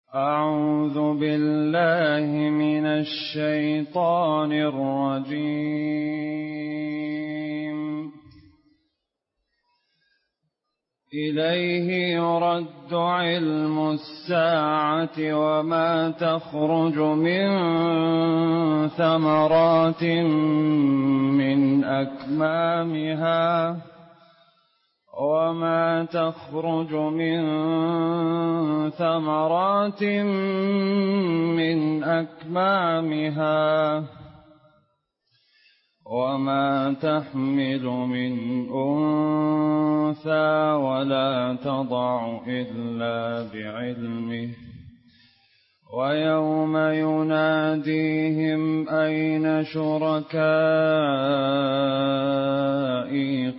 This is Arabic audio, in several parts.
أعوذ بالله من الشيطان الرجيم. إليه يرد علم الساعة وما تخرج من ثمرات من أكمامها وما تحمل من أنثى ولا تضع إلا بعلمه. ويوم يناديهم أين شركائي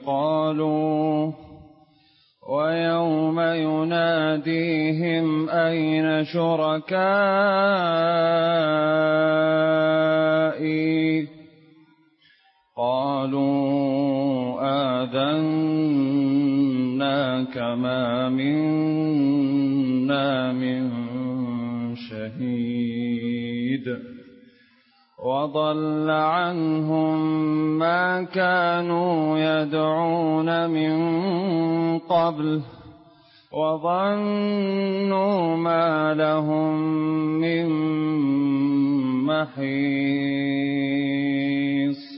قالوا آذناك ما منا من شهيد. وضل عنهم ما كانوا يدعون من قبل وظنوا ما لهم من محيص.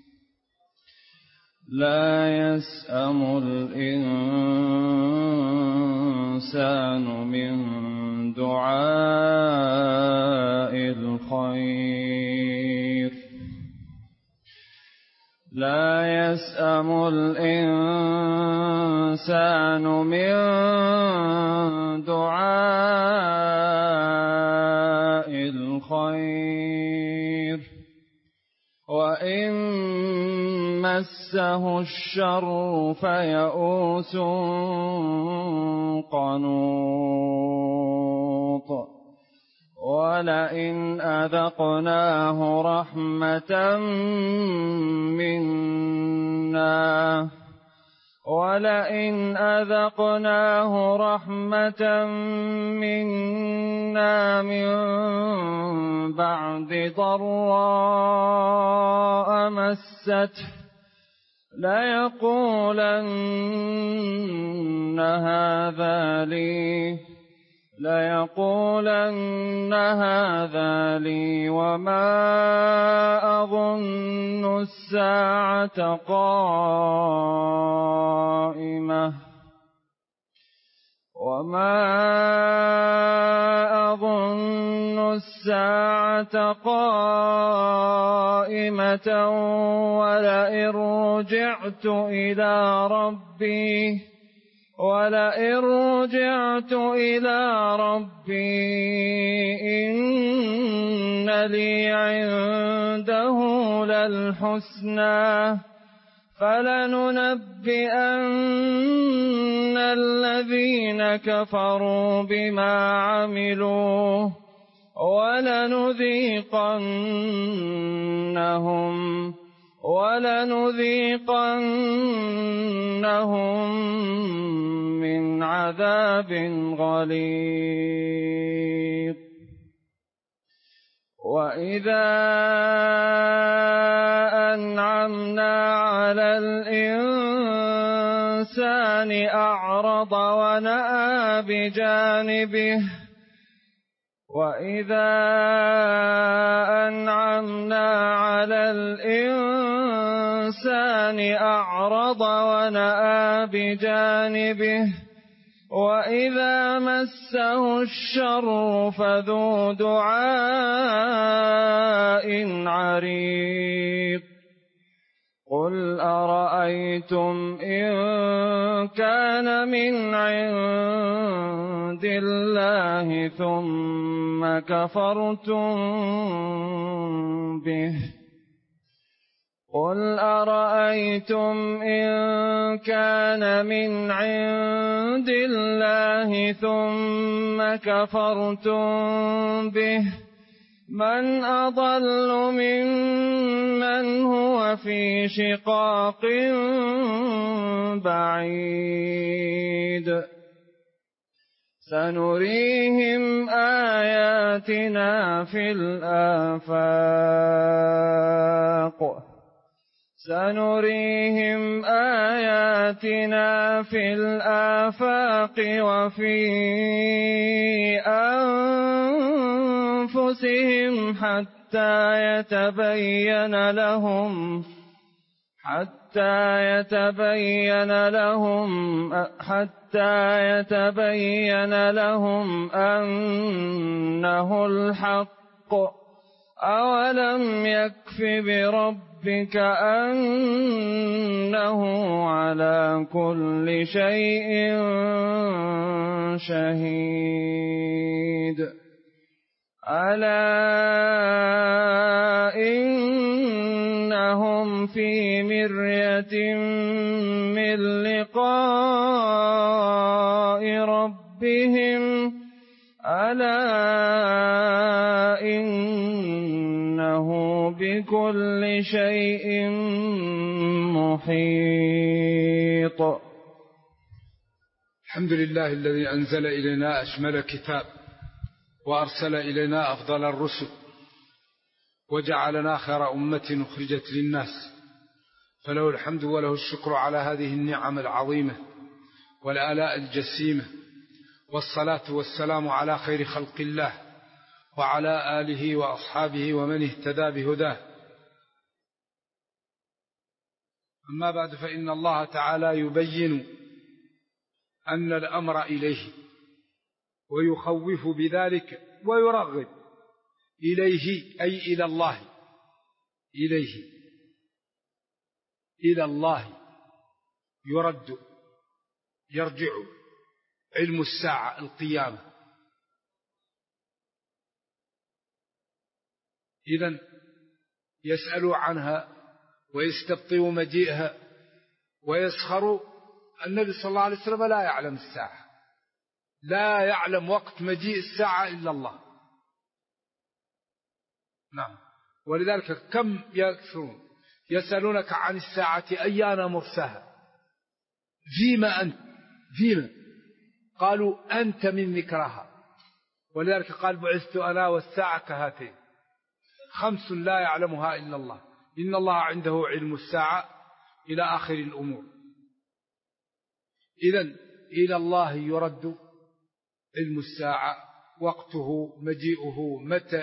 لا يسأم الإنسان من دعاء الخير وإن مسه الشر فيئوس قنوط. ولئن أذقناه رحمة منا من بعد ضراء مسته ليقولن هذا لي وما أظن الساعة قائمة ولئن رجعت إلى ربي إن لي عنده للحسنى فلننبئن الذين كفروا بما عملوا ولنذيقنهم من عذاب غليظ. وإذا أنعمنا على الإنسان أعرض ونأى بجانبه وإذا مسه الشر فذو دعاء عريض. قل أرأيتم إن كان من عند الله ثم كفرتم به من أضل ممن هو في شقاق بعيد. سنريهم آياتنا في الآفاق سنريهم آياتنا في الآفاق وفي أنفسهم حتى يتبين لهم أنه الحق أولم يكف بربك أنه على كل شيء شهيد ألا إنهم في مرية من لقاء ربهم ألا إنه بكل شيء محيط. الحمد لله الذي أنزل إلينا أشمل كتاب وأرسل إلينا أفضل الرسل وجعلنا خير أمة أخرجت للناس، فله الحمد وله الشكر على هذه النعم العظيمة والآلاء الجسيمة، والصلاة والسلام على خير خلق الله وعلى آله وأصحابه ومن اهتدى بهداه. أما بعد، فإن الله تعالى يبين أن الأمر إليه ويخوف بذلك ويرغب إليه، أي إلى الله، إلى الله يرجع علم الساعة القيامة. إذن يسألوا عنها ويستبطئوا مجيئها ويسخروا. النبي صلى الله عليه وسلم لا يعلم الساعة، لا يعلم وقت مجيء الساعة إلا الله. نعم، ولذلك كم يكثرون يسألونك عن الساعة أيان مرساها، فيما أنت، فيما قالوا أنت من ذكرها. ولذلك قال بعثت أنا والساعة كهاتين، 5 لا يعلمها إلا الله، إن الله عنده علم الساعة إلى آخر الأمور. إذن إلى الله يرد علم الساعة، وقته، مجيئه، متى،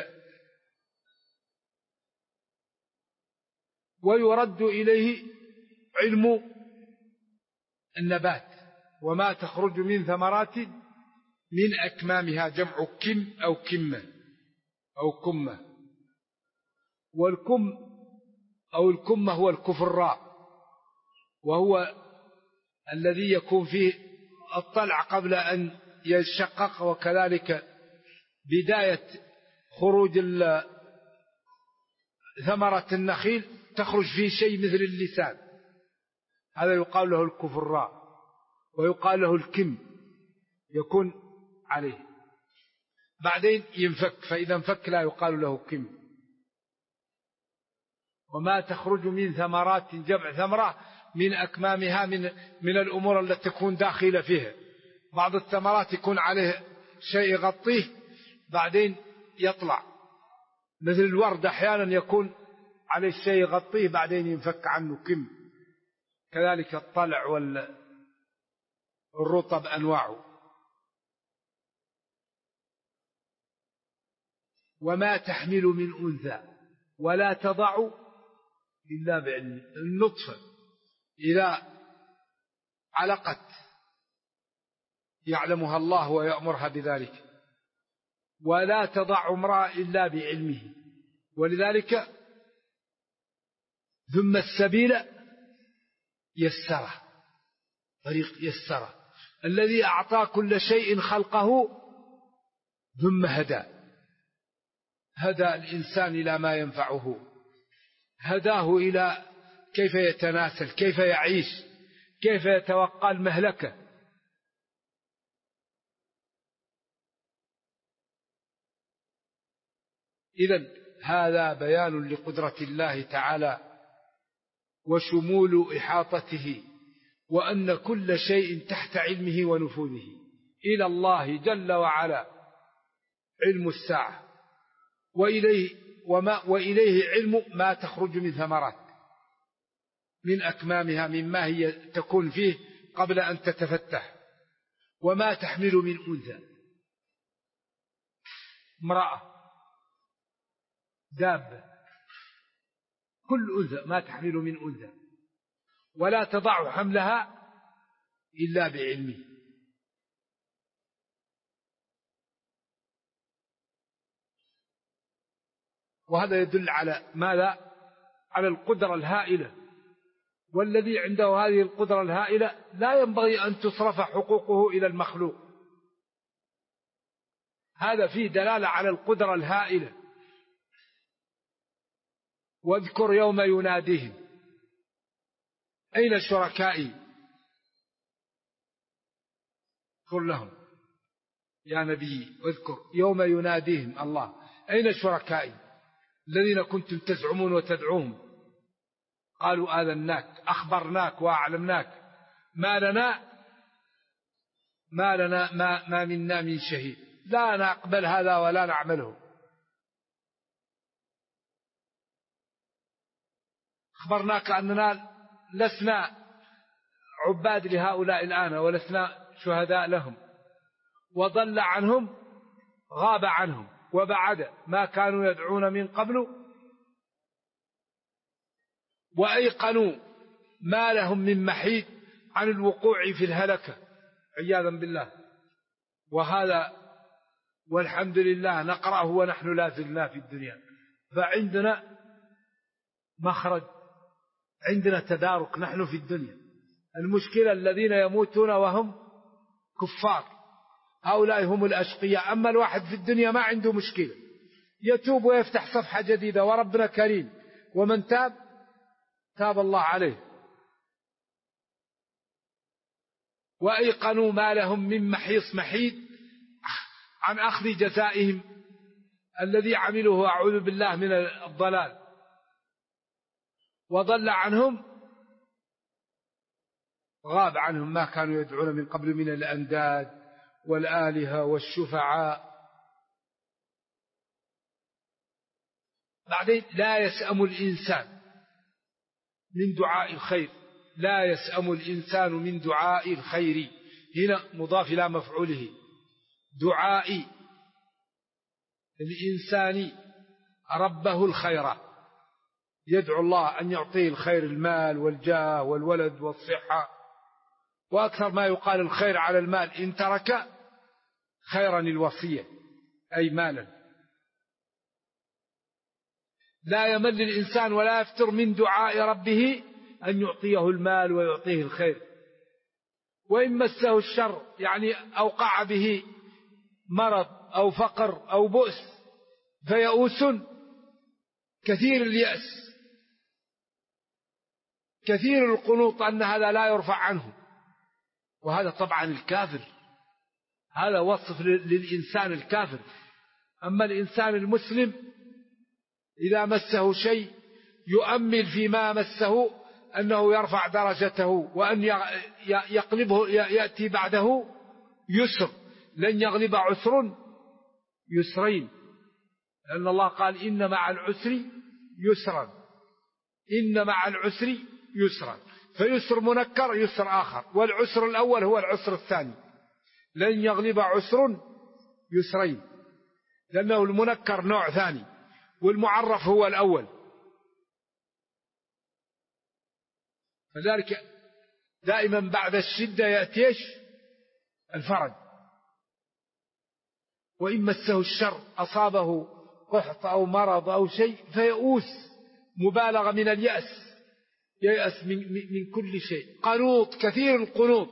ويرد إليه علم النبات وما تخرج من ثمرات من أكمامها، جمع كم أو كمة أو كمة، والكم أو الكمة هو الكفراء، وهو الذي يكون فيه الطلع قبل أن يشقق، وكذلك بداية خروج ثمرة النخيل تخرج فيه شيء مثل اللسان، هذا يقال له الكفراء، ويقال له الكم، يكون عليه بعدين ينفك، فإذا انفك لا يقال له كم. وما تخرج من ثمرات، جمع ثمرة، من أكمامها، من الأمور التي تكون داخلة فيها. بعض الثمرات يكون عليه شيء يغطيه بعدين يطلع، مثل الورد أحيانا يكون عليه شيء يغطيه بعدين ينفك عنه كم. كذلك الطلع والرطب أنواعه. وما تحمل من أنثى ولا تضع إلا بعلم. النطفة إذا علقت يعلمها الله ويأمرها بذلك، ولا تضع امرأة إلا بعلمه. ولذلك ثم السبيل يسره، طريق يسره، الذي أعطى كل شيء خلقه ثم هدى الإنسان إلى ما ينفعه، هداه إلى كيف يتناسل، كيف يعيش، كيف يتوقع المهلكة. إذن هذا بيان لقدرة الله تعالى وشمول إحاطته، وأن كل شيء تحت علمه ونفوذه. إلى الله جل وعلا علم الساعة، وإليه علم ما تخرج من ثمرات من أكمامها مما هي تكون فيه قبل أن تتفتح، وما تحمل من أنثى، امرأة، دابة، كل أنثى ما تحمل من أنثى، ولا تضع حملها إلا بعلمه. وهذا يدل على ماذا؟ على القدرة الهائلة، والذي عنده هذه القدرة الهائلة لا ينبغي أن تصرف حقوقه إلى المخلوق. هذا فيه دلالة على القدرة الهائلة. واذكر يوم يناديهم أين شركائي، قل لهم يا نبي اذكر يوم يناديهم الله أين شركائي الذين كنتم تزعمون وتدعوهم، قالوا آذناك أخبرناك وأعلمناك ما منا من شهيد، لا نقبل هذا ولا نعمله. أخبرناك أننا لسنا عباد لهؤلاء الآن ولسنا شهداء لهم، وضل عنهم، غاب عنهم وبعد ما كانوا يدعون من قبل، وأيقنوا ما لهم من محيد عن الوقوع في الهلكة عياذا بالله. وهذا والحمد لله نقرأه ونحن لا زلنا في الدنيا، فعندنا مخرج، عندنا تدارك نحن في الدنيا. المشكلة الذين يموتون وهم كفار، هؤلاء هم الأشقياء. أما الواحد في الدنيا ما عنده مشكلة، يتوب ويفتح صفحة جديدة، وربنا كريم، ومن تاب الله عليه. وأيقنوا ما لهم من محيص محيد عن أخذ جزائهم الذي عملوه، أعوذ بالله من الضلال. وضل عنهم، غاب عنهم ما كانوا يدعون من قبل من الأنداد والآلهة والشفعاء. بعدين لا يسأم الإنسان من دعاء الخير، لا يسأم الإنسان من دعاء الخير، هنا مضاف إلى مفعوله، دعاء الإنسان ربه الخير، يدعو الله أن يعطيه الخير، المال والجاه والولد والصحة. وأكثر ما يقال الخير على المال إن ترك خيرا الوصية، أي مالا. لا يمل الإنسان ولا يفتر من دعاء ربه أن يعطيه المال ويعطيه الخير. وإن مسه الشر، يعني أوقع به مرض أو فقر أو بؤس، فيئوس كثير اليأس، كثير القنوط، أن هذا لا يرفع عنه. وهذا طبعا الكافر، هذا وصف للإنسان الكافر. أما الإنسان المسلم إذا مسه شيء يؤمل فيما مسه أنه يرفع درجته، وأن يقلبه، يأتي بعده يسر، لن يغلب عسر يسرين، لأن الله قال إن مع العسر يسرا، إن مع العسر يسرا، فيسر منكر يسر آخر، والعسر الأول هو العسر الثاني. لن يغلب عسر يسرين، لأنه المنكر نوع ثاني والمعرف هو الأول. فذلك دائما بعد الشدة يأتيش الفرج. وإن مسه الشر أصابه قحط أو مرض أو شيء فيئوس، مبالغة من اليأس، ييأس من كل شيء، قنوط، كثير القنوط.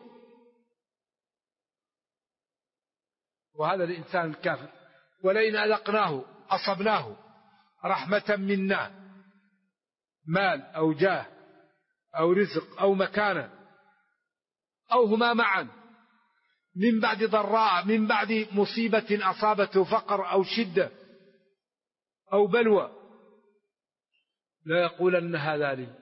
وهذا الإنسان الكافر. ولئن أذقناه، أصبناه رحمة منا، مال أو جاه أو رزق أو مكانة أو هما معا، من بعد ضراء، من بعد مصيبة أصابته، فقر أو شدة أو بلوى، لا يقولن هذا لي،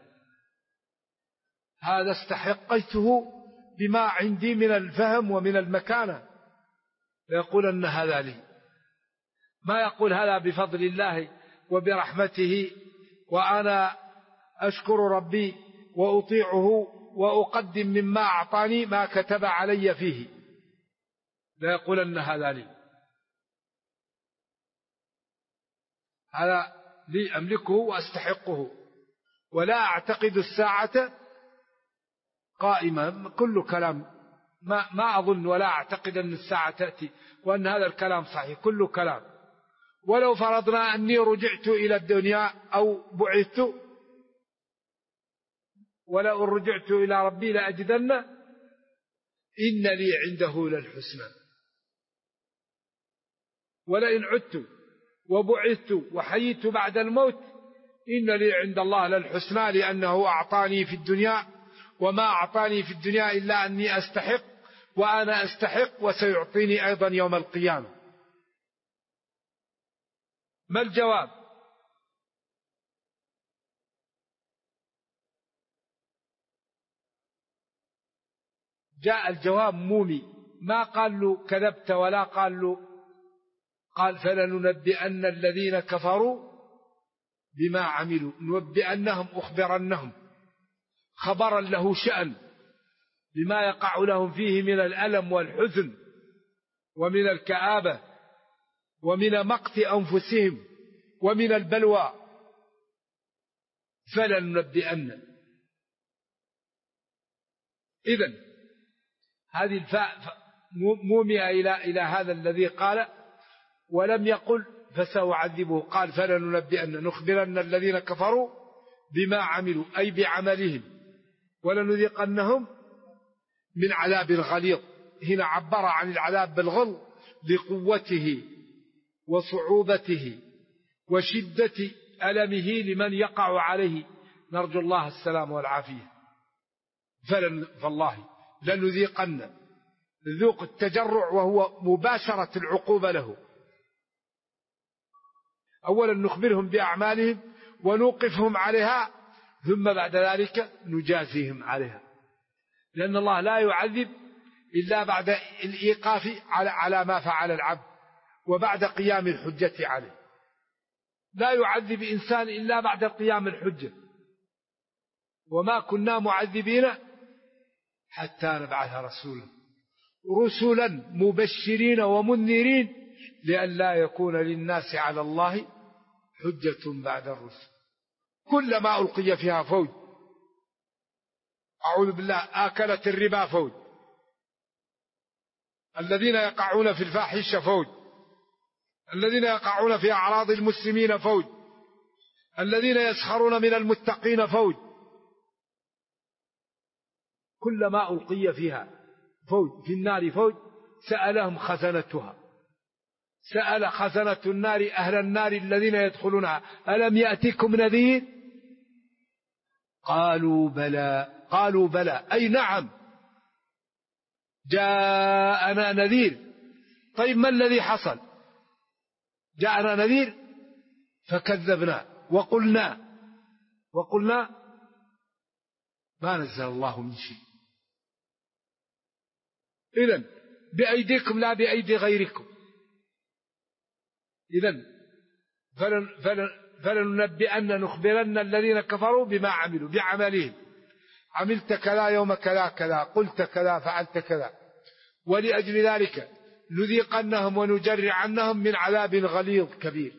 هذا استحقيته بما عندي من الفهم ومن المكانة، لا يقولن هذا لي. ما يقول هذا بفضل الله وبرحمته وأنا أشكر ربي وأطيعه وأقدم مما أعطاني ما كتب علي فيه، لا يقولن هذا لي، هذا لي أملكه وأستحقه، ولا أعتقد الساعة قائمة. كل كلام ما أظن ولا أعتقد أن الساعة تأتي وأن هذا الكلام صحيح، كل كلام. ولو فرضنا أني رجعت إلى الدنيا أو بعثت ولو رجعت إلى ربي لأجدن إن لي عنده للحسنى، ولئن عدت وبعثت وحييت بعد الموت إن لي عند الله للحسنى، لأنه أعطاني في الدنيا وما أعطاني في الدنيا إلا أني أستحق وأنا أستحق، وسيعطيني أيضا يوم القيامة. ما الجواب؟ جاء الجواب مومي، ما قال له كذبت ولا قال له، قال فلننبئن الذين كفروا بما عملوا، ننبئنهم أخبرنهم خبرا له شأن بما يقع لهم فيه من الألم والحزن ومن الكآبة ومن مقت أنفسهم ومن البلوى، فلننبئن. إذن هذه الفاء مومئة إلى هذا الذي قال، ولم يقل فسأعذبه، قال فلننبئن، نخبرن الذين كفروا بما عملوا أي بعملهم، ولنذيقنهم من عذاب غليظ. هنا عبر عن العذاب بالغلظ لقوته وصعوبته وشدة ألمه لمن يقع عليه، نرجو الله السلام والعافية. فالله لنذيقن، ذوق التجرع وهو مباشرة العقوبة له. أولا نخبرهم بأعمالهم ونوقفهم عليها، ثم بعد ذلك نجازيهم عليها، لأن الله لا يعذب إلا بعد الإيقاف على ما فعل العبد وبعد قيام الحجة عليه. لا يعذب إنسان إلا بعد قيام الحجة، وما كنا معذبين حتى نبعث رسلا مبشرين ومنذرين لئلا يكون للناس على الله حجة بعد الرسل. كلما ألقي فيها فوج، أعوذ بالله، آكلت الربا فوج، الذين يقعون في الفاحشة فوج، الذين يقعون في أعراض المسلمين فوج، الذين يسخرون من المتقين فوج. كلما ألقي فيها فوج، في النار فوج، سألهم خزنتها، سأل خزنة النار أهل النار الذين يدخلونها ألم يأتكم نذير؟ قالوا بلى، قالوا بلى أي نعم جاءنا نذير. طيب ما الذي حصل؟ جاءنا نذير فكذبنا وقلنا ما نزل الله من شيء. إذن بأيديكم لا بأيدي غيركم. إذن فلننبئن، نخبرن الذين كفروا بما عملوا بعملهم، عملت كذا يوم كذا كذا، قلت كذا، فعلت كذا، ولأجل ذلك نذيقنهم ونجرعنهم من عذاب غليظ كبير.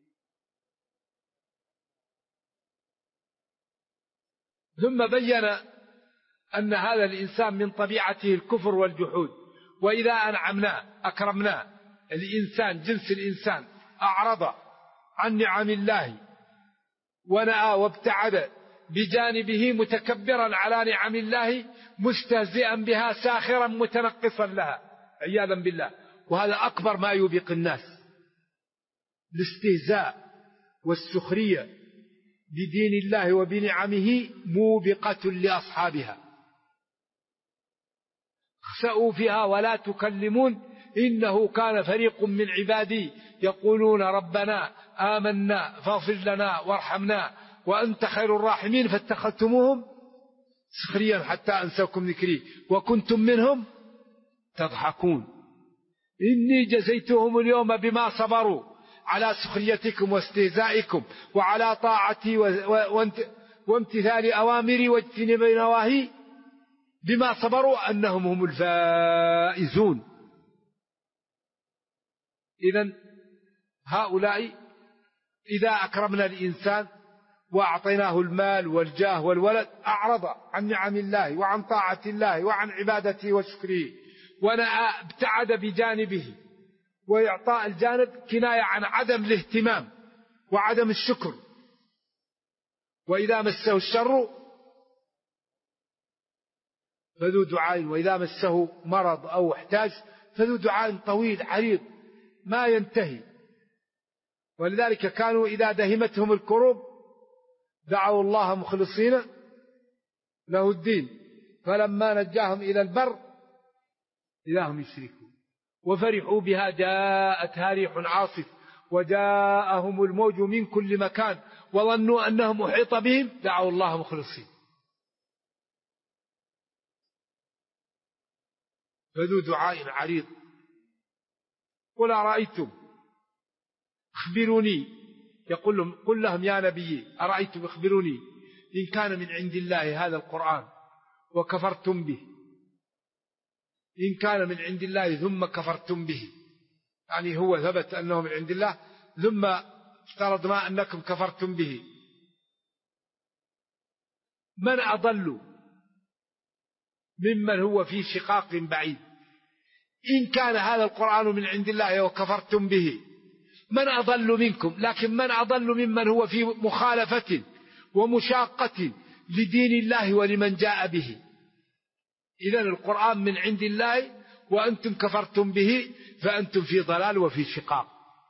ثم بين أن هذا الإنسان من طبيعته الكفر والجحود، وإذا أنعمنا أكرمنا الإنسان، جنس الإنسان أعرض عن نعم الله ونأى وابتعد بجانبه متكبرا على نعم الله، مستهزئا بها، ساخرا متنقصا لها عياذا بالله. وهذا أكبر ما يوبق الناس، الاستهزاء والسخرية بدين الله وبنعمه موبقة لأصحابها. اخسأوا فيها ولا تكلمون إنه كان فريق من عبادي يقولون ربنا آمنا فاغفر لنا وارحمنا وأنت خير الراحمين فاتخذتموهم سخريا حتى أنساكم ذكري وكنتم منهم تضحكون. إني جزيتهم اليوم بما صبروا على سخريتكم واستهزائكم وعلى طاعتي وامتثال أوامري واجتناب نواهي بما صبروا أنهم هم الفائزون. إذن هؤلاء إذا أكرمنا الإنسان وأعطيناه المال والجاه والولد أعرض عن نعم الله وعن طاعة الله وعن عبادته وشكره وابتعد بجانبه، وإعطاء الجانب كناية عن عدم الاهتمام وعدم الشكر. وإذا مسه الشر فذو دعاء، وإذا مسه مرض أو احتاج فذو دعاء طويل عريض ما ينتهي. ولذلك كانوا إذا دهمتهم الكروب دعوا الله مخلصين له الدين، فلما نجاهم إلى البر إذا هم يشركون. وفرحوا بها جاءتها ريح عاصف وجاءهم الموج من كل مكان وظنوا أنهم أحيط بهم دعوا الله مخلصين. فذو دعاء عريض. قل أرأيتم أخبروني، قل لهم يا نبي أرأيتم أخبروني إن كان من عند الله هذا القرآن وكفرتم به، إن كان من عند الله ثم كفرتم به، يعني هو ثبت أنه من عند الله ثم افترض ما أنكم كفرتم به، من أضل ممن هو في شقاق بعيد؟ إن كان هذا القرآن من عند الله وكفرتم به من أضل منكم، لكن من أضل ممن هو في مخالفة ومشاقة لدين الله ولمن جاء به. إذن القرآن من عند الله وأنتم كفرتم به فأنتم في ضلال وفي شقاق،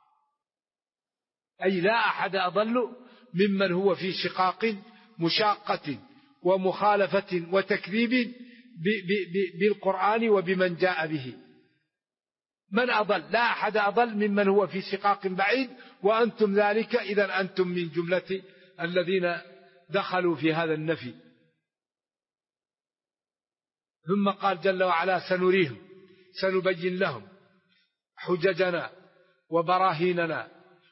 أي لا أحد أضل ممن هو في شقاق مشاقة ومخالفة وتكذيب بالقرآن وبمن جاء به. من أضل؟ لا أحد أضل ممن هو في شقاق بعيد، وأنتم ذلك إذن أنتم من جملة الذين دخلوا في هذا النفي. ثم قال جل وعلا سنريهم سنبين لهم حججنا وبراهيننا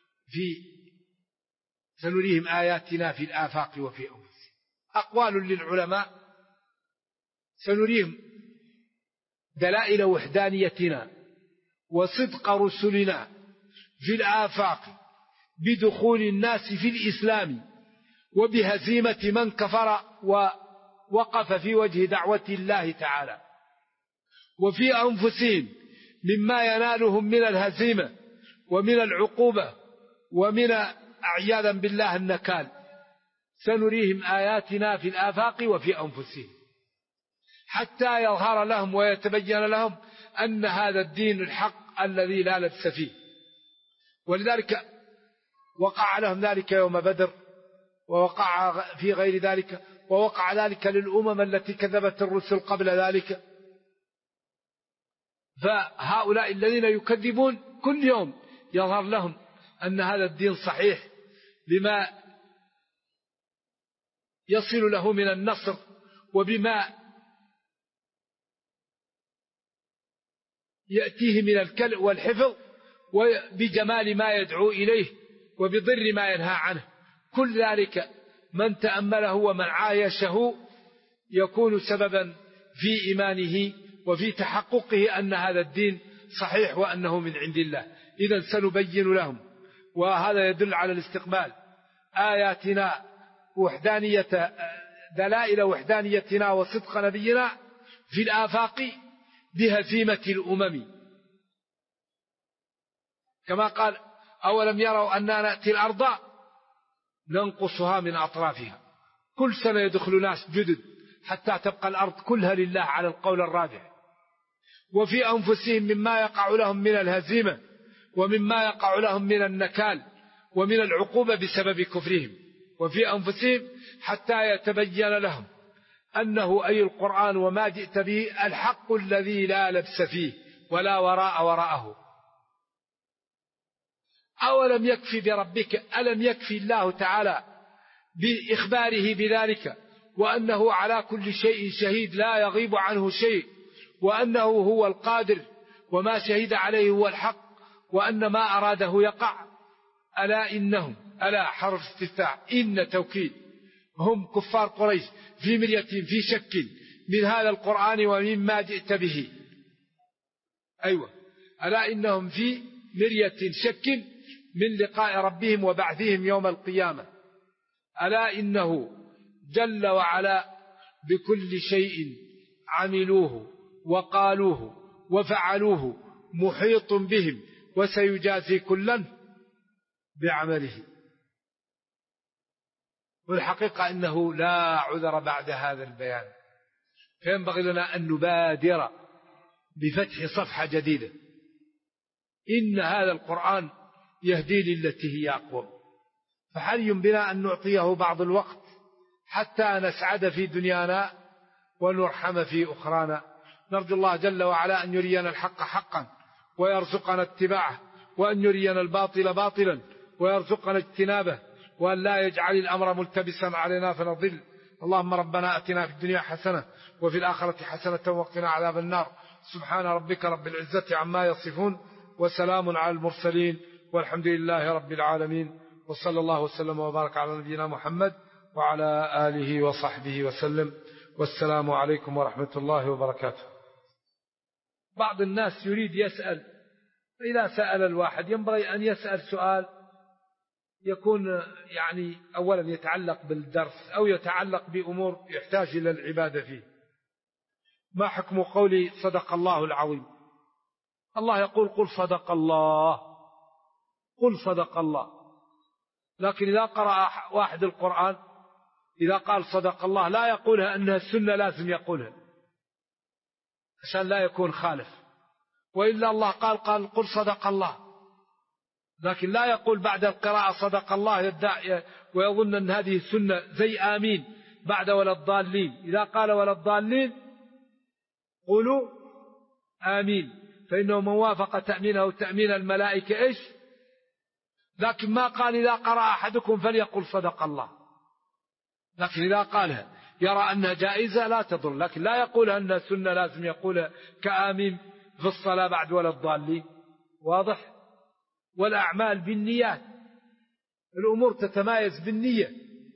سنريهم آياتنا في الآفاق وفي أنفسهم. أقوال للعلماء: سنريهم دلائل وحدانيتنا وصدق رسلنا في الآفاق بدخول الناس في الإسلام وبهزيمة من كفر ووقف في وجه دعوة الله تعالى، وفي أنفسهم مما ينالهم من الهزيمة ومن العقوبة ومن أعياذا بالله النكال. سنريهم آياتنا في الآفاق وفي أنفسهم حتى يظهر لهم ويتبين لهم أن هذا الدين الحق الذي لا لبس فيه. ولذلك وقع لهم ذلك يوم بدر، ووقع في غير ذلك، ووقع ذلك للأمم التي كذبت الرسل قبل ذلك. فهؤلاء الذين يكذبون كل يوم يظهر لهم أن هذا الدين صحيح بما يصل له من النصر وبما يأتيه من الكلء والحفظ وبجمال ما يدعو إليه وبضر ما ينهى عنه. كل ذلك من تأمله ومن عايشه يكون سببا في إيمانه وفي تحققه أن هذا الدين صحيح وأنه من عند الله. إذن سنبين لهم، وهذا يدل على الاستقبال، آياتنا دلائل وحدانيتنا وصدق نبينا في الآفاق بهزيمة الأمم. كما قال: أولم يروا أننا نأتي الأرض ننقصها من أطرافها. كل سنة يدخل ناس جدد حتى تبقى الأرض كلها لله على القول الراجح. وفي أنفسهم مما يقع لهم من الهزيمة ومما يقع لهم من النكال ومن العقوبة بسبب كفرهم. وفي أنفسهم حتى يتبين لهم أنه أي القرآن وما جئت به الحق الذي لا لبس فيه ولا وراءه. أولم يكفي بربك؟ ألم يكفي الله تعالى بإخباره بذلك وأنه على كل شيء شهيد لا يغيب عنه شيء، وأنه هو القادر وما شهد عليه هو الحق، وأن ما أراده يقع؟ ألا إنهم، ألا حرف استفتاح، إن توكيد، هم كفار قريش في مرية في شك من هذا القرآن ومما جئت به. أيوة، ألا إنهم في مرية شك من لقاء ربهم وبعثهم يوم القيامة. ألا إنه جل وعلا بكل شيء عملوه وقالوه وفعلوه محيط بهم وسيجازي كلا بعمله. والحقيقة أنه لا عذر بعد هذا البيان، فينبغي لنا أن نبادر بفتح صفحة جديدة. إن هذا القرآن يهدي للتي هي أقوم، فحري بنا أن نعطيه بعض الوقت حتى نسعد في دنيانا ونرحم في أخرانا. نرجو الله جل وعلا أن يرينا الحق حقا ويرزقنا اتباعه، وأن يرينا الباطل باطلا ويرزقنا اجتنابه، وأن لا يجعل الأمر ملتبسا علينا فنضل. اللهم ربنا أتنا في الدنيا حسنة وفي الآخرة حسنة وقنا عذاب النار. سبحان ربك رب العزة عما يصفون، وسلام على المرسلين، والحمد لله رب العالمين، وصلى الله وسلم وبارك على نبينا محمد وعلى آله وصحبه وسلم، والسلام عليكم ورحمة الله وبركاته. بعض الناس يريد يسأل، إذا سأل الواحد ينبغي أن يسأل سؤال يكون يعني أولا يتعلق بالدرس أو يتعلق بأمور يحتاج إلى العبادة فيه. ما حكم قولي صدق الله العظيم؟ الله يقول قل صدق الله، قل صدق الله. لكن إذا قرأ واحد القرآن إذا قال صدق الله لا يقولها أنها السنة لازم يقولها عشان لا يكون خالف، وإلا الله قال قل صدق الله، لكن لا يقول بعد القراءة صدق الله يدعي ويظن أن هذه السنة زي آمين بعد ولا الضالين. إذا قال ولا الضالين قولوا آمين، فإنه من وافق تأمينه تأمين الملائكة إيش، لكن ما قال إذا قرأ أحدكم فليقل صدق الله. لكن إذا قالها يرى أنها جائزة لا تضر، لكن لا يقول أنها سنة لازم يقولها كآمين في الصلاة بعد ولا الضالين. واضح؟ والأعمال بالنيات، الأمور تتمايز بالنية.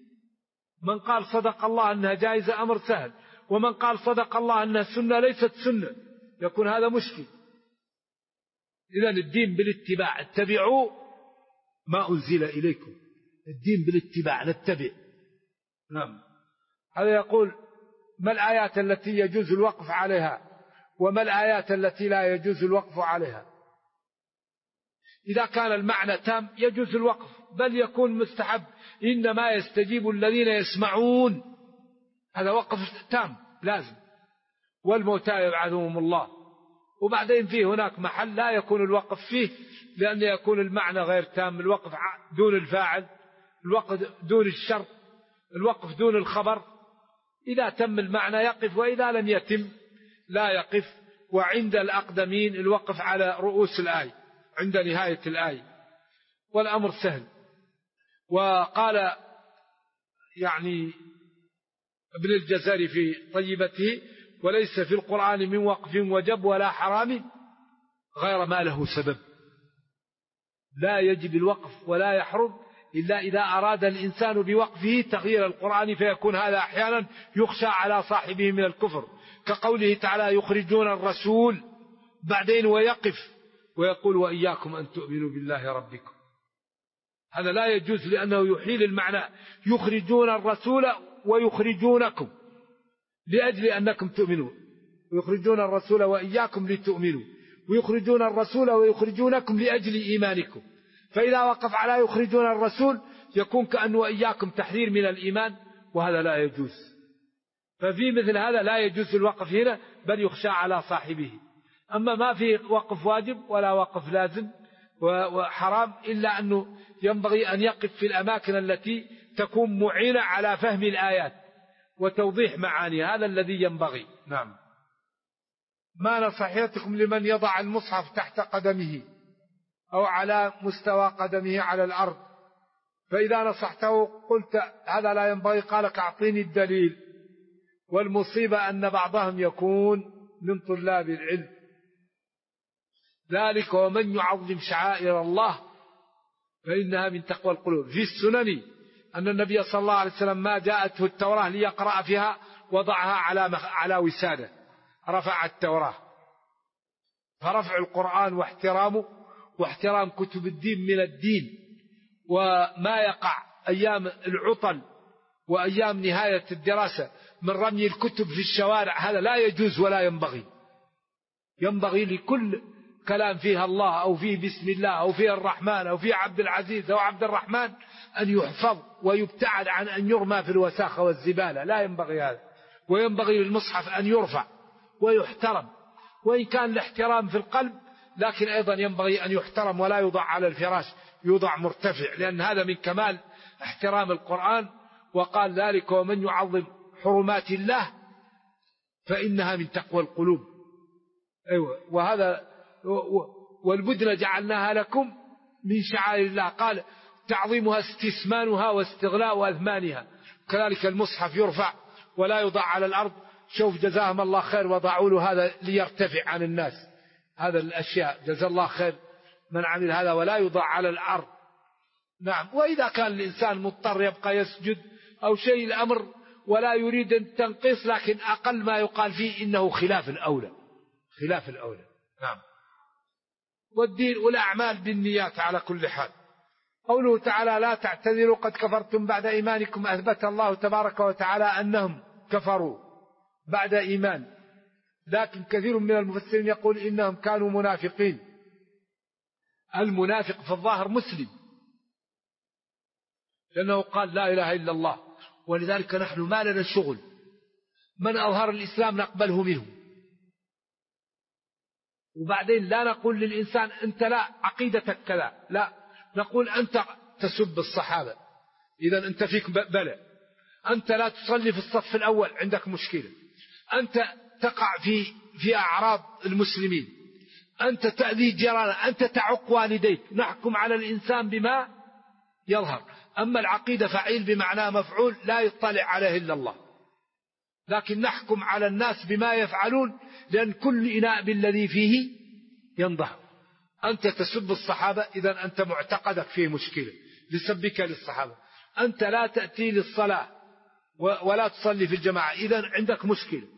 من قال صدق الله أنها جائزة أمر سهل، ومن قال صدق الله أنها سنة ليست سنة يكون هذا مشكل. إذن الدين بالاتباع، اتبعوا ما أنزل إليكم، الدين بالاتباع نتبع. نعم. هذا يقول ما الآيات التي يجوز الوقف عليها وما الآيات التي لا يجوز الوقف عليها؟ إذا كان المعنى تام يجوز الوقف، بل يكون مستحب. إنما يستجيب الذين يسمعون، هذا وقف تام لازم. والموتى يبعثهم الله. وبعدين فيه هناك محل لا يكون الوقف فيه لأن يكون المعنى غير تام، الوقف دون الفاعل، الوقف دون الشرط، الوقف دون الخبر. إذا تم المعنى يقف، وإذا لم يتم لا يقف. وعند الأقدمين الوقف على رؤوس الآية عند نهاية الآية، والأمر سهل. وقال يعني ابن الجزري في طيبته وليس في القرآن من وقف وجب ولا حرام غير ما له سبب. لا يجب الوقف ولا يحرم إلا إذا أراد الإنسان بوقفه تغيير القرآن، فيكون هذا أحيانا يخشى على صاحبه من الكفر، كقوله تعالى يخرجون الرسول بعدين ويقف ويقول وإياكم أن تؤمنوا بالله ربكم. هذا لا يجوز لأنه يحيل المعنى، يخرجون الرسول ويخرجونكم لأجل أنكم تؤمنون، ويخرجون الرسول وإياكم لتؤمنوا، ويخرجون الرسول ويخرجونكم لأجل إيمانكم. فإذا وقف على يخرجون الرسول يكون كأنه وإياكم تحذير من الإيمان، وهذا لا يجوز. ففي مثل هذا لا يجوز الوقف هنا، بل يخشى على صاحبه. أما ما في وقف واجب ولا وقف لازم وحرام، إلا أنه ينبغي أن يقف في الأماكن التي تكون معينة على فهم الآيات وتوضيح معانيها، هذا الذي ينبغي. نعم. ما نصيحتكم لمن يضع المصحف تحت قدمه أو على مستوى قدمه على الأرض؟ فإذا نصحته قلت هذا لا ينبغي، قالك أعطيني الدليل. والمصيبة أن بعضهم يكون من طلاب العلم، ذلك ومن يعظم شعائر الله فإنها من تقوى القلوب. في السنن أن النبي صلى الله عليه وسلم ما جاءته التوراة ليقرأ فيها وضعها على وسادة، رفع التوراة. فرفع القرآن واحترامه واحترام كتب الدين من الدين، وما يقع أيام العطل وأيام نهاية الدراسة من رمي الكتب في الشوارع، هذا لا يجوز ولا ينبغي. ينبغي لكل كلام فيها الله أو فيه بسم الله أو فيه الرحمن أو فيه عبد العزيز أو عبد الرحمن أن يحفظ ويبتعد عن أن يرمى في الوساخة والزبالة، لا ينبغي هذا. وينبغي للمصحف أن يرفع ويحترم، وإن كان الاحترام في القلب لكن أيضا ينبغي أن يحترم ولا يوضع على الفراش، يوضع مرتفع، لأن هذا من كمال احترام القرآن. وقال ذلك ومن يعظم حرمات الله فإنها من تقوى القلوب. أيوة. وهذا والبدن جعلناها لكم من شعائر الله، قال تعظيمها استثمانها واستغلاء أثمانها. كذلك المصحف يرفع ولا يوضع على الأرض. شوف جزاهم الله خير وضعوا له هذا ليرتفع عن الناس، هذا الأشياء جزا الله خير من عمل هذا، ولا يوضع على الأرض. نعم. وإذا كان الإنسان مضطر يبقى يسجد أو شيء الأمر ولا يريد التنقيص، لكن أقل ما يقال فيه إنه خلاف الأولى، خلاف الأولى. نعم. والدين والأعمال بالنيات على كل حال. قوله تعالى لا تعتذروا قد كفرتم بعد إيمانكم، أثبت الله تبارك وتعالى أنهم كفروا بعد إيمان، لكن كثير من المفسرين يقول إنهم كانوا منافقين. المنافق في الظاهر مسلم، لأنه قال لا إله إلا الله. ولذلك نحن ما لنا شغل، من أظهر الإسلام نقبله منه. وبعدين لا نقول للإنسان أنت لا عقيدتك كذا، لا، نقول أنت تسب الصحابة إذا أنت فيك بلاء، أنت لا تصلي في الصف الأول عندك مشكلة، أنت تقع في أعراض المسلمين، أنت تأذي جيرانك، أنت تعق والديك. نحكم على الإنسان بما يظهر. أما العقيدة فعيل بمعنى مفعول لا يطلع عليه إلا الله، لكن نحكم على الناس بما يفعلون، لأن كل إناء بالذي فيه ينضح. أنت تسب الصحابة إذا أنت معتقدك فيه مشكلة لسبك للصحابة. أنت لا تأتي للصلاة ولا تصلي في الجماعة إذا عندك مشكلة.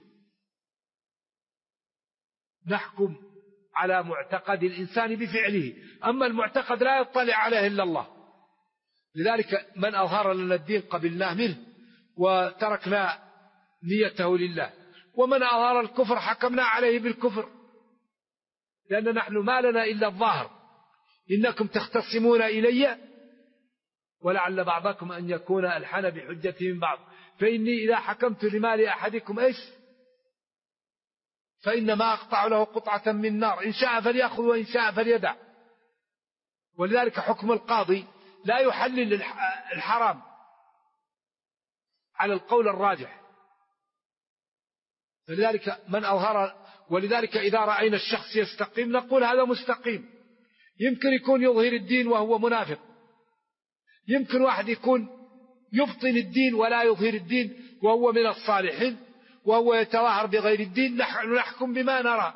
نحكم على معتقد الإنسان بفعله، أما المعتقد لا يطلع عليه إلا الله. لذلك من أظهر لنا الدين قبلناه منه وتركنا نيته لله، ومن أظهر الكفر حكمنا عليه بالكفر، لأن نحن ما لنا إلا الظاهر. إنكم تختصمون إلي ولعل بعضكم أن يكون ألحن بحجته من بعض، فإني إذا حكمت لمال أحدكم إيش فإنما أقطع له قطعة من نار، إن شاء فليأخذ وإن شاء فليدع. ولذلك حكم القاضي لا يحلل الحرام على القول الراجح. لذلك من أظهر، ولذلك إذا رأينا الشخص يستقيم نقول هذا مستقيم. يمكن يكون يظهر الدين وهو منافق، يمكن واحد يكون يبطن الدين ولا يظهر الدين وهو من الصالحين وهو يتظاهر بغير الدين. نحن نحكم بما نرى.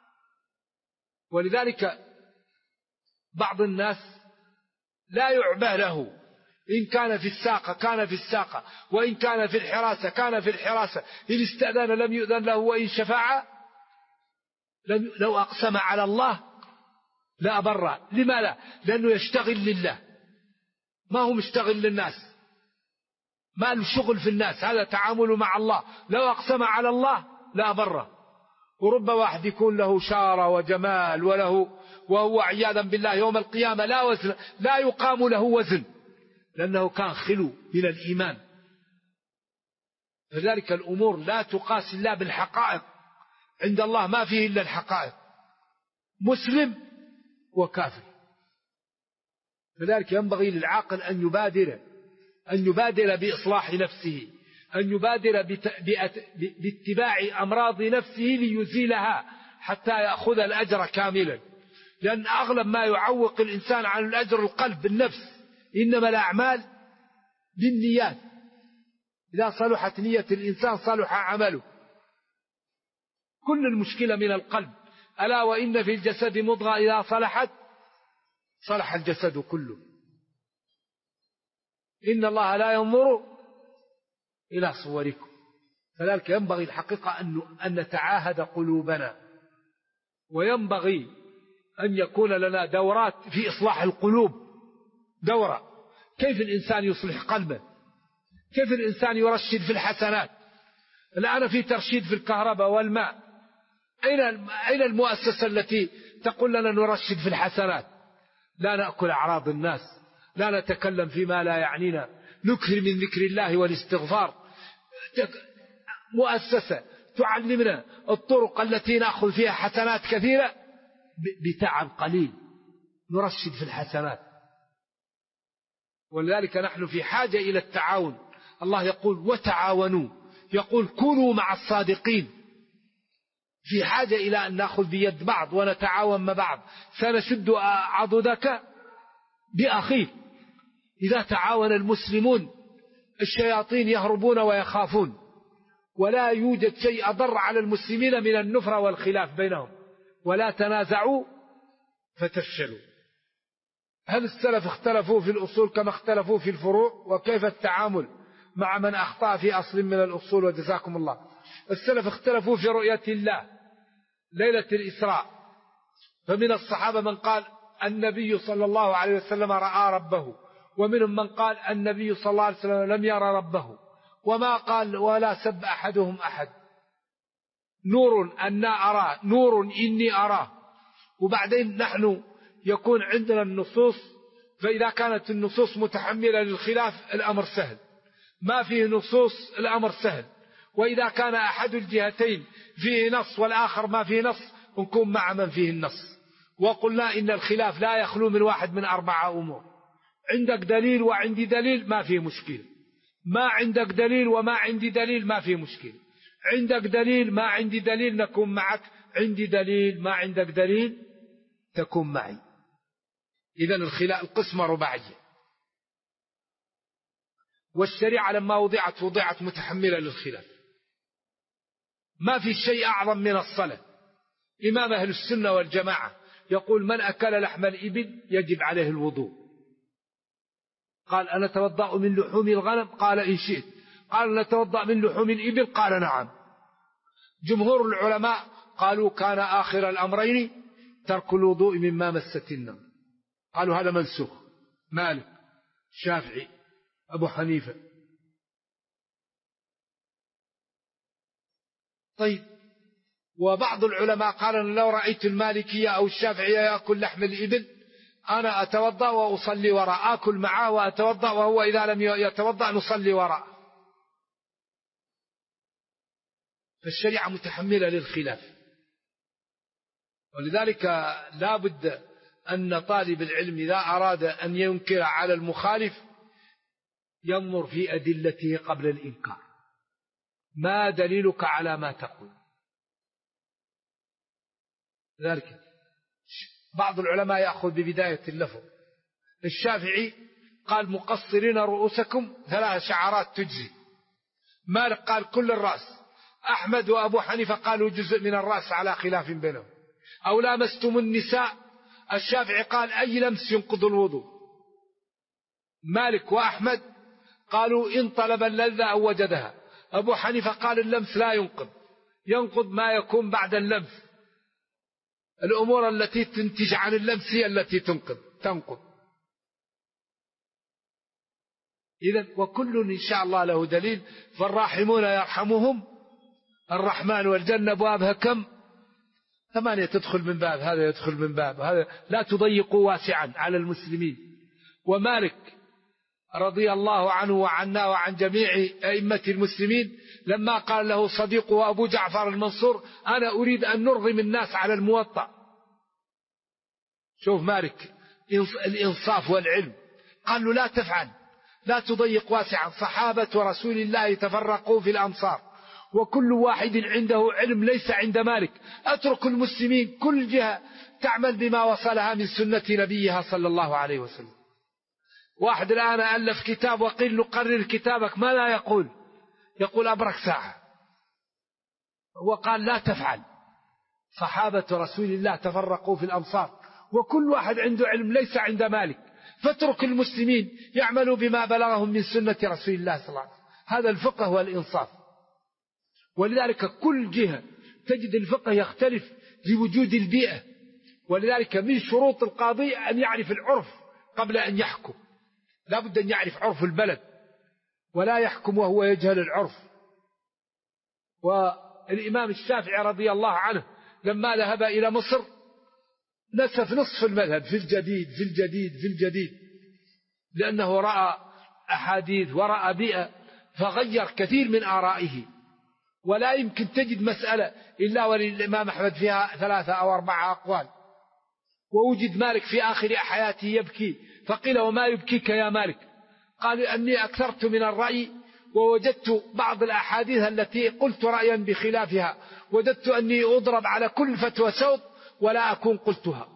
ولذلك بعض الناس لا يعبأ له، إن كان في الساقة كان في الساقة، وإن كان في الحراسة كان في الحراسة، إن استأذن لم يؤذن له، وإن شفاعة لو أقسم على الله لا أبره. لما لا؟ لأنه يشتغل لله، ما هو مشتغل للناس، ما له شغل في الناس، هذا تعامل مع الله. لو أقسم على الله لا أبره. ورب واحد يكون له شارة وجمال وهو عياذا بالله يوم القيامة لا يقام له وزن، لأنه كان خلو من الإيمان. لذلك الأمور لا تقاس إلا بالحقائق، عند الله ما فيه إلا الحقائق، مسلم وكافر. لذلك ينبغي للعاقل أن يبادر بإصلاح نفسه، أن يبادر باتباع أمراض نفسه ليزيلها حتى يأخذ الأجر كاملا. لأن أغلب ما يعوق الإنسان عن الأجر القلب النفس، إنما الأعمال بالنيات، إذا صلحت نية الإنسان صلح عمله. كل المشكلة من القلب. ألا وإن في الجسد مضغة إذا صلحت صلح الجسد كله. إن الله لا ينظر إلى صوركم. فذلك ينبغي الحقيقة أن نتعاهد قلوبنا، وينبغي أن يكون لنا دورات في إصلاح القلوب. دورة كيف الإنسان يصلح قلبه، كيف الإنسان يرشد في الحسنات. الآن في ترشيد في الكهرباء والماء، أين المؤسسة التي تقول لنا نرشد في الحسنات؟ لا نأكل أعراض الناس، لا نتكلم فيما لا يعنينا، نكثر من ذكر الله والاستغفار. مؤسسة تعلمنا الطرق التي نأخذ فيها حسنات كثيرة بتعب قليل، نرشد في الحسنات. ولذلك نحن في حاجة إلى التعاون. الله يقول وتعاونوا، يقول كونوا مع الصادقين. في حاجة إلى أن نأخذ بيد بعض ونتعاون مع بعض. سنشد عضدك بأخيك. إذا تعاون المسلمون الشياطين يهربون ويخافون، ولا يوجد شيء أضر على المسلمين من النفرة والخلاف بينهم. ولا تنازعوا فتفشلوا. هل السلف اختلفوا في الأصول كما اختلفوا في الفروع؟ وكيف التعامل مع من أخطأ في أصل من الأصول؟ وجزاكم الله. السلف اختلفوا في رؤية الله ليلة الإسراء، فمن الصحابة من قال النبي صلى الله عليه وسلم رأى ربه، ومنهم من قال النبي صلى الله عليه وسلم لم يرى ربه، وما قال ولا سب أحدهم أحد. نور أنا أراه، نور إني أراه. وبعدين نحن يكون عندنا النصوص، فإذا كانت النصوص متحملة للخلاف الأمر سهل، ما فيه نصوص الأمر سهل. وإذا كان أحد الجهتين فيه نص والآخر ما فيه نص، نكون مع من فيه النص. وقلنا إن الخلاف لا يخلو من واحد من 4 أمور: عندك دليل وعندي دليل ما فيه مشكلة، ما عندك دليل وما عندي دليل ما فيه مشكلة، عندك دليل ما عندي دليل نكون معك، عندي دليل ما عندك دليل تكون معي. إذن القسمة رباعية. والشريعة لما وضعت متحملة للخلاف. ما في شيء أعظم من الصلاة. إمام أهل السنة والجماعة يقول من أكل لحم الإبل يجب عليه الوضوء. قال أنا أتوضأ من لحوم الغنم؟ قال إن شئت. قال نتوضأ من لحوم الإبل؟ قال نعم. جمهور العلماء قالوا كان آخر الأمرين ترك الوضوء مما مست النار. قالوا هذا منسوخ. مالك، الشافعي، أبو حنيفة. طيب، وبعض العلماء قال أنا لو رأيت المالكية أو الشافعية يأكل لحم الإبل أنا أتوضأ وأصلي وراء، آكل معه وأتوضأ، وهو إذا لم يتوضأ نصلي وراء. فالشريعة متحملة للخلاف. ولذلك لا بد أن طالب العلم إذا أراد أن ينكر على المخالف ينظر في أدلته قبل الإنكار. ما دليلك على ما تقول؟ ذلك بعض العلماء يأخذ ببداية اللفظ. الشافعي قال مقصرين رؤوسكم 3 شعرات تجزي. مالك قال كل الرأس. أحمد وأبو حنيفة قالوا جزء من الرأس على خلاف بينهم. أو لامستم النساء، الشافعي قال أي لمس ينقض الوضوء. مالك وأحمد قالوا إن طلب اللذة أو وجدها. أبو حنيفة قال اللمس لا ينقض، ينقض ما يكون بعد اللمس. الأمور التي تنتج عن اللمس هي التي تنقض. إذن وكل إن شاء الله له دليل. فالراحمون يرحمهم الرحمن، والجنة أبوابها كم؟ 8. تدخل من باب، هذا يدخل من باب هذا. لا تضيقوا واسعا على المسلمين. ومالك رضي الله عنه وعنا وعن جميع أئمة المسلمين لما قال له صديقه أبو جعفر المنصور أنا أريد أن نرغم الناس على الموطأ. شوف مالك الإنصاف والعلم. قال له لا تفعل، لا تضيق واسعا. صحابة رسول الله تفرقوا في الأمصار، وكل واحد عنده علم ليس عند مالك. أترك المسلمين كل جهة تعمل بما وصلها من سنة نبيها صلى الله عليه وسلم. واحد الآن ألف كتاب وقيل له قرر كتابك، ما لا يقول أبرك ساعة. هو قال لا تفعل. صحابة رسول الله تفرقوا في الأمصار، وكل واحد عنده علم ليس عند مالك. فاترك المسلمين يعملوا بما بلغهم من سنة رسول الله صلى الله عليه وسلم. هذا الفقه والإنصاف. ولذلك كل جهة تجد الفقه يختلف لوجود البيئة. ولذلك من شروط القاضي أن يعرف العرف قبل أن يحكم. لا بد أن يعرف عرف البلد ولا يحكم وهو يجهل العرف. والإمام الشافعي رضي الله عنه لما ذهب إلى مصر نسف نصف المذهب في الجديد لأنه رأى أحاديث ورأى بيئة فغير كثير من آرائه. ولا يمكن تجد مسألة إلا وللإمام أحمد فيها 3 أو 4 أقوال. ووجد مالك في آخر حياته يبكي، فقيل وما يبكيك يا مالك؟ قال أني أكثرت من الرأي ووجدت بعض الأحاديث التي قلت رأيا بخلافها، وجدت أني أضرب على كل فتوى سوط ولا أكون قلتها.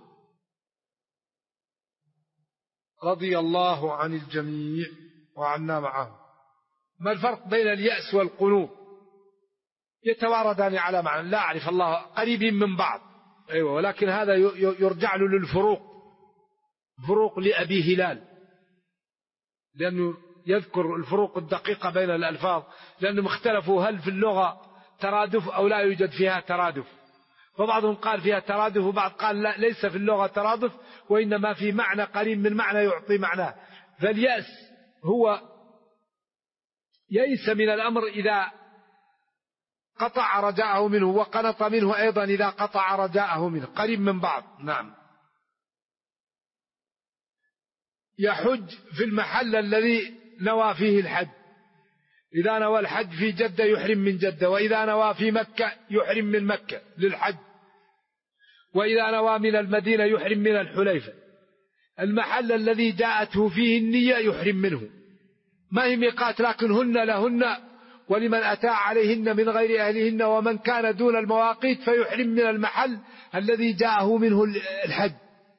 رضي الله عن الجميع وعنا معهم. ما الفرق بين اليأس والقنوط؟ يتواردان على معنى لا أعرف الله، قريبين من بعض أيوة، ولكن هذا يرجع له للفروق، فروق لأبي هلال، لأنه يذكر الفروق الدقيقة بين الألفاظ، لأنهم اختلفوا هل في اللغة ترادف أو لا يوجد فيها ترادف. فبعضهم قال فيها ترادف وبعض قال لا، ليس في اللغة ترادف وإنما في معنى قريب من معنى يعطي معناه. فاليأس هو يئس من الأمر إذا قطع رجاءه منه، وقنط منه أيضا إذا قطع رجاءه منه، قريب من بعض. نعم. يحج في المحل الذي نوى فيه الحج. إذا نوى الحج في جدة يحرم من جدة، وإذا نوى في مكة يحرم من مكة للحج، وإذا نوى من المدينة يحرم من الحليفة. المحل الذي جاءته فيه النية يحرم منه. ما هي ميقات، لكن هن لهن ولمن أتى عليهن من غير أهلهن ومن كان دون المواقيت فيحرم من المحل الذي جاءه منه الحج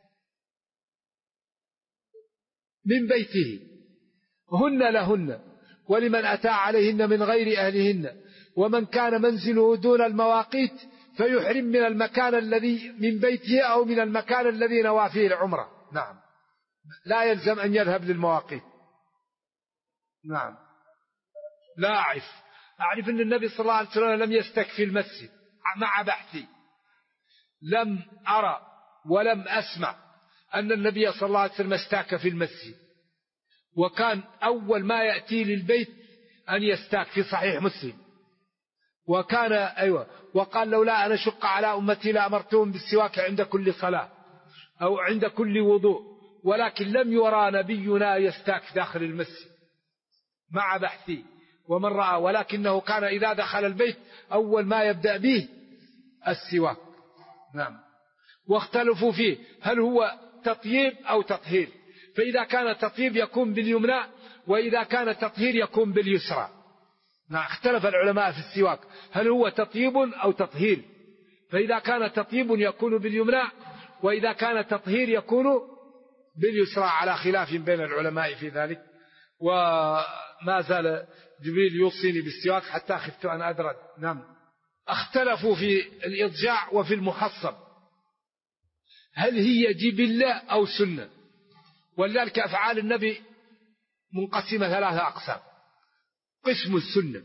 من بيته. هن لهن ولمن أتى عليهن من غير أهلهن ومن كان منزله دون المواقيت فيحرم من المكان الذي من بيته أو من المكان الذي نوى فيه العمرة. نعم، لا يلزم أن يذهب للمواقيت. نعم. لا أعرف أن النبي صلى الله عليه وسلم لم يستكفي المسجد، مع بحثي لم أرى ولم أسمع أن النبي صلى الله عليه وسلم استاك في المسجد. وكان أول ما يأتي للبيت أن يستاك في صحيح مسلم. وكان وقال لولا أن أشق على أمتي لأمرتهم بالسواك عند كل صلاة أو عند كل وضوء، ولكن لم يرى نبينا يستاك داخل المسجد مع بحثي ومن رأى، ولكنه كان إذا دخل البيت أول ما يبدأ به السواك. نعم. واختلفوا فيه هل هو تطييب أو تطهير، فإذا كان تطييب يكون باليمنى، وإذا كان تطهير يكون باليسرى. نعم. اختلف العلماء في السواك هل هو تطييب أو تطهير، فإذا كان تطييب يكون باليمنى، وإذا كان تطهير يكون باليسرى، على خلاف بين العلماء في ذلك. وما زال جبريل يوصيني بالسواك حتى خفت أن أدرد. نعم. اختلفوا في الإضجاع وفي المحصب هل هي جبلة أو سنة، ولذلك أفعال النبي منقسمة 3 أقسام. قسم السنة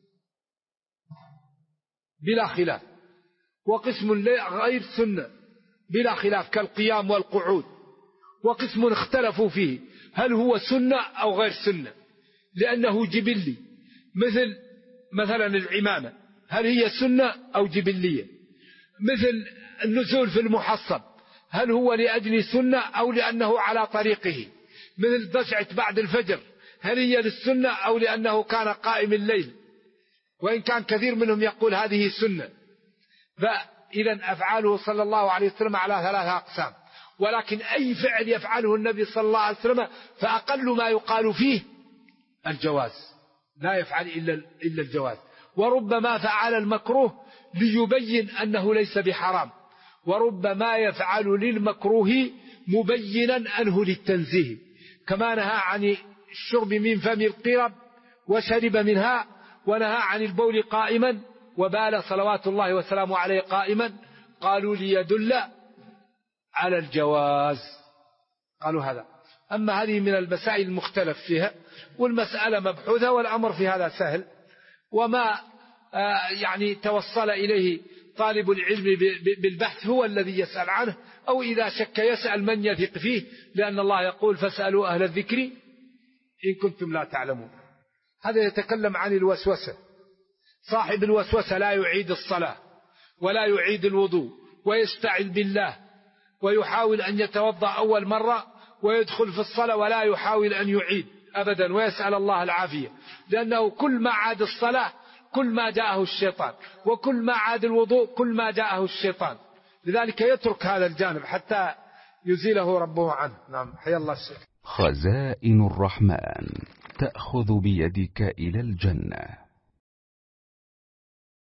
بلا خلاف، وقسم غير سنة بلا خلاف كالقيام والقعود، وقسم اختلفوا فيه هل هو سنة أو غير سنة لأنه جبلي، مثلا العمامة هل هي سنة أو جبلية، مثل النزول في المحصب هل هو لأجل سنة أو لأنه على طريقه، مثل ضجعة بعد الفجر هل هي للسنة أو لأنه كان قائم الليل، وإن كان كثير منهم يقول هذه سنة. فإذا أفعاله صلى الله عليه وسلم على 3 أقسام. ولكن أي فعل يفعله النبي صلى الله عليه وسلم فأقل ما يقال فيه الجواز، لا يفعل إلا الجواز. وربما فعل المكروه ليبين أنه ليس بحرام، وربما يفعل للمكروه مبينا أنه للتنزيه، كما نهى عن الشرب من فم القرب وشرب منها، ونهى عن البول قائما وبال صلوات الله وسلامه عليه قائما، قالوا ليدل على الجواز، قالوا هذا. أما هذه من المسائل المختلف فيها، والمسألة مبحوثة والأمر في هذا سهل. وما يعني توصل إليه طالب العلم بالبحث هو الذي يسأل عنه، أو إذا شك يسأل من يثق فيه، لأن الله يقول فاسألوا أهل الذكر إن كنتم لا تعلمون. هذا يتكلم عن الوسوسة. صاحب الوسوسة لا يعيد الصلاة ولا يعيد الوضوء، ويستعذ بالله ويحاول أن يتوضأ أول مرة ويدخل في الصلاة ولا يحاول أن يعيد أبدا، ويسأل الله العافية، لأنه كل ما عاد الصلاة كل ما جاءه الشيطان، وكل ما عاد الوضوء كل ما جاءه الشيطان. لذلك يترك هذا الجانب حتى يزيله ربه عنه. نعم، حيا الله الشيخ. خزائن الرحمن تأخذ بيدك إلى الجنة.